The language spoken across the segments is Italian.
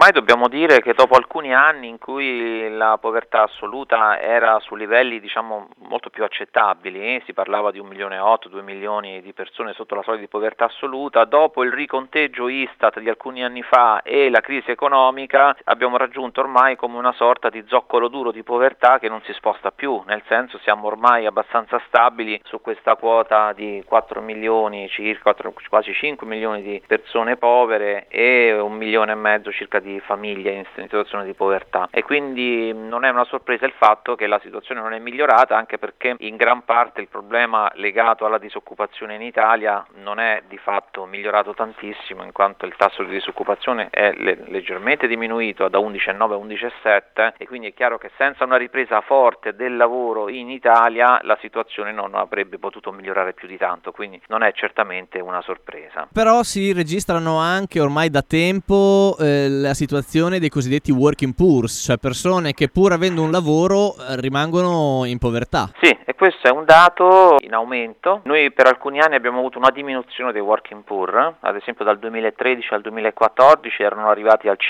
ormai dobbiamo dire che dopo alcuni anni in cui la povertà assoluta era su livelli molto più accettabili, si parlava di 1,8 milioni, 2 milioni di persone sotto la soglia di povertà assoluta, dopo il riconteggio Istat di alcuni anni fa e la crisi economica abbiamo raggiunto ormai come una sorta di zoccolo duro di povertà che non si sposta più, nel senso siamo ormai abbastanza stabili su questa quota di 4 milioni circa, quasi 5 milioni di persone povere e 1,5 milioni circa di famiglie in situazione di povertà, e quindi non è una sorpresa il fatto che la situazione non è migliorata, anche perché in gran parte il problema legato alla disoccupazione in Italia non è di fatto migliorato tantissimo, in quanto il tasso di disoccupazione è leggermente diminuito da 11,9 a 11,7, e quindi è chiaro che senza una ripresa forte del lavoro in Italia la situazione non avrebbe potuto migliorare più di tanto, quindi non è certamente una sorpresa. Però si registrano anche ormai da tempo la situazione dei cosiddetti working poor, cioè persone che pur avendo un lavoro rimangono in povertà. Sì, e questo è un dato in aumento. Noi per alcuni anni abbiamo avuto una diminuzione dei working poor, ad esempio dal 2013 al 2014 erano arrivati al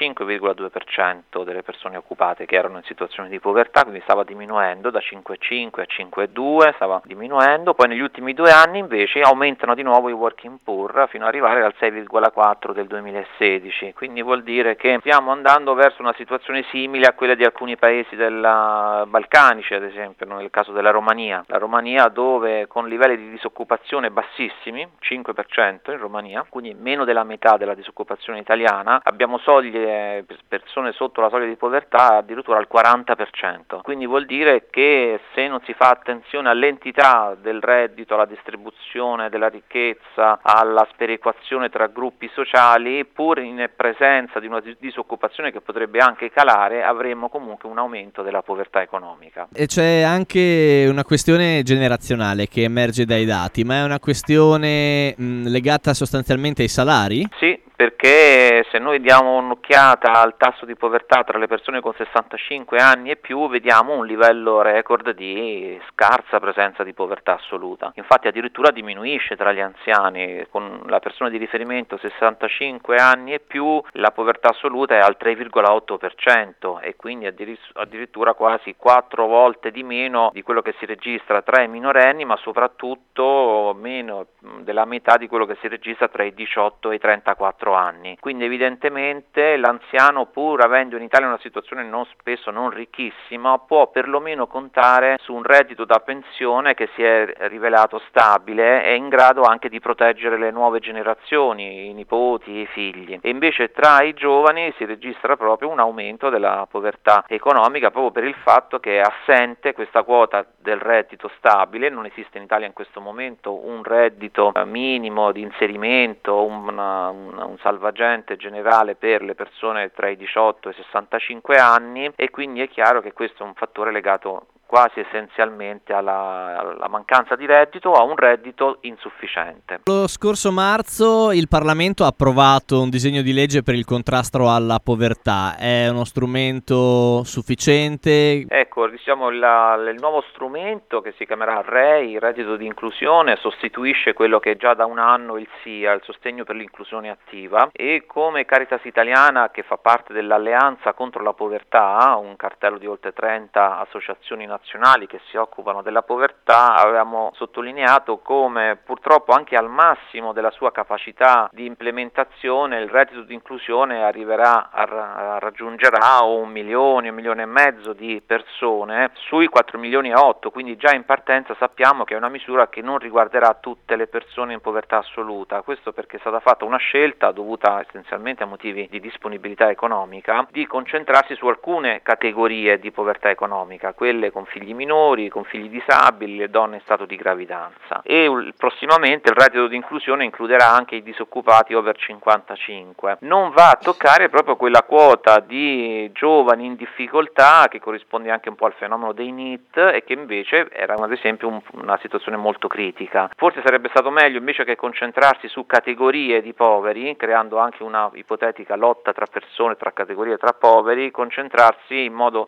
5,2% delle persone occupate che erano in situazione di povertà, quindi stava diminuendo da 5,5 a 5,2, stava diminuendo, poi negli ultimi 2 anni invece aumentano di nuovo i working poor fino ad arrivare al 6,4 del 2016, quindi vuol dire che stiamo andando verso una situazione simile a quella di alcuni paesi balcanici, ad esempio nel caso della Romania. La Romania, dove con livelli di disoccupazione bassissimi, 5% in Romania, quindi meno della metà della disoccupazione italiana, abbiamo soglie per persone sotto la soglia di povertà addirittura al 40%, quindi vuol dire che se non si fa attenzione all'entità del reddito, alla distribuzione della ricchezza, alla sperequazione tra gruppi sociali, pur in presenza di una disoccupazione che potrebbe anche calare, avremo comunque un aumento della povertà economica. E c'è anche una questione generazionale che emerge dai dati, ma è una questione legata sostanzialmente ai salari? Sì, perché se noi diamo un'occhiata al tasso di povertà tra le persone con 65 anni e più, vediamo un livello record di scarsa presenza di povertà assoluta. Infatti addirittura diminuisce tra gli anziani, con la persona di riferimento 65 anni e più la povertà assoluta è al 3,8% e quindi addirittura quasi 4 volte di meno di quello che si registra tra i minorenni, ma soprattutto meno della metà di quello che si registra tra i 18 e i 34 anni. Quindi evidentemente l'anziano, pur avendo in Italia una situazione spesso non ricchissima, può perlomeno contare su un reddito da pensione che si è rivelato stabile e in grado anche di proteggere le nuove generazioni, i nipoti, i figli. E invece tra i giovani si registra proprio un aumento della povertà economica, proprio per il fatto che è assente questa quota del reddito stabile. Non esiste in Italia in questo momento un reddito minimo di inserimento, un salvagente generale per le persone tra i 18 e i 65 anni, e quindi è chiaro che questo è un fattore legato quasi essenzialmente alla mancanza di reddito o a un reddito insufficiente. Lo scorso marzo il Parlamento ha approvato un disegno di legge per il contrasto alla povertà. È uno strumento sufficiente? Ecco, il nuovo strumento che si chiamerà REI, il reddito di inclusione, sostituisce quello che già da un anno il SIA, il sostegno per l'inclusione attiva, e come Caritas Italiana, che fa parte dell'Alleanza contro la povertà, un cartello di oltre 30 associazioni nazionali che si occupano della povertà, avevamo sottolineato come purtroppo anche al massimo della sua capacità di implementazione il reddito di inclusione raggiungerà 1 milione, 1,5 milioni di persone sui 4 milioni e 8, quindi già in partenza sappiamo che è una misura che non riguarderà tutte le persone in povertà assoluta. Questo perché è stata fatta una scelta dovuta essenzialmente a motivi di disponibilità economica di concentrarsi su alcune categorie di povertà economica, quelle con figli minori, con figli disabili, le donne in stato di gravidanza, e prossimamente il reddito di inclusione includerà anche i disoccupati over 55. Non va a toccare proprio quella quota di giovani in difficoltà che corrisponde anche un po' al fenomeno dei NEET e che invece era ad esempio una situazione molto critica. Forse sarebbe stato meglio, invece che concentrarsi su categorie di poveri, creando anche una ipotetica lotta tra persone, tra categorie, tra poveri, concentrarsi in modo più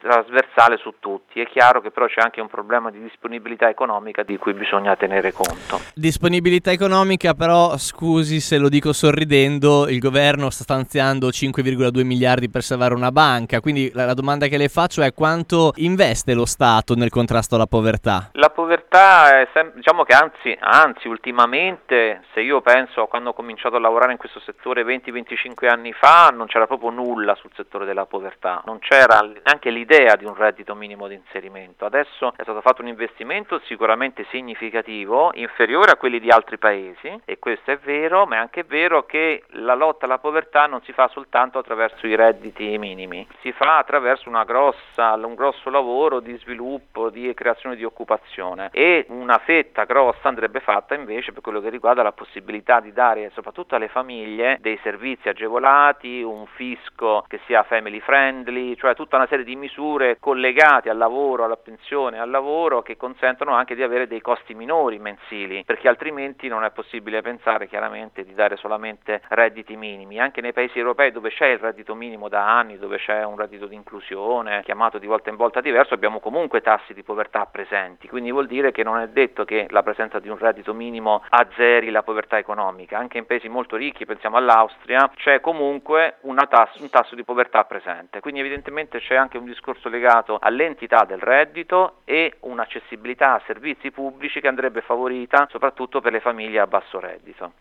trasversale su tutti. È chiaro che però c'è anche un problema di disponibilità economica di cui bisogna tenere conto. Disponibilità economica, però scusi se lo dico sorridendo, il governo sta stanziando 5,2 miliardi per salvare una banca, quindi la domanda che le faccio è: quanto investe lo Stato nel contrasto alla povertà? La povertà è diciamo che anzi ultimamente, se io penso a quando ho cominciato a lavorare in questo settore 20-25 anni fa, non c'era proprio nulla sul settore della povertà, non c'era neanche l'idea di un reddito minimo di inserimento. Adesso è stato fatto un investimento sicuramente significativo, inferiore a quelli di altri paesi, e questo è vero, ma è anche vero che la lotta alla povertà non si fa soltanto attraverso i redditi minimi, si fa attraverso un grosso lavoro di sviluppo, di creazione di occupazione, e una fetta grossa andrebbe fatta invece per quello che riguarda la possibilità di dare soprattutto alle famiglie dei servizi agevolati, un fisco che sia family friendly, cioè tutta una serie di misure collegate al lavoro, alla pensione, al lavoro, che consentono anche di avere dei costi minori mensili, perché altrimenti non è possibile pensare chiaramente di dare solamente redditi minimi. Anche nei paesi europei dove c'è il reddito minimo da anni, dove c'è un reddito di inclusione chiamato di volta in volta diverso, abbiamo comunque tassi di povertà presenti, quindi vuol dire che non è detto che la presenza di un reddito minimo azzeri la povertà economica. Anche in paesi molto ricchi, pensiamo all'Austria, c'è comunque un tasso di povertà presente, quindi evidentemente c'è anche un discorso legato all'entità del reddito e un'accessibilità a servizi pubblici che andrebbe favorita soprattutto per le famiglie a basso reddito.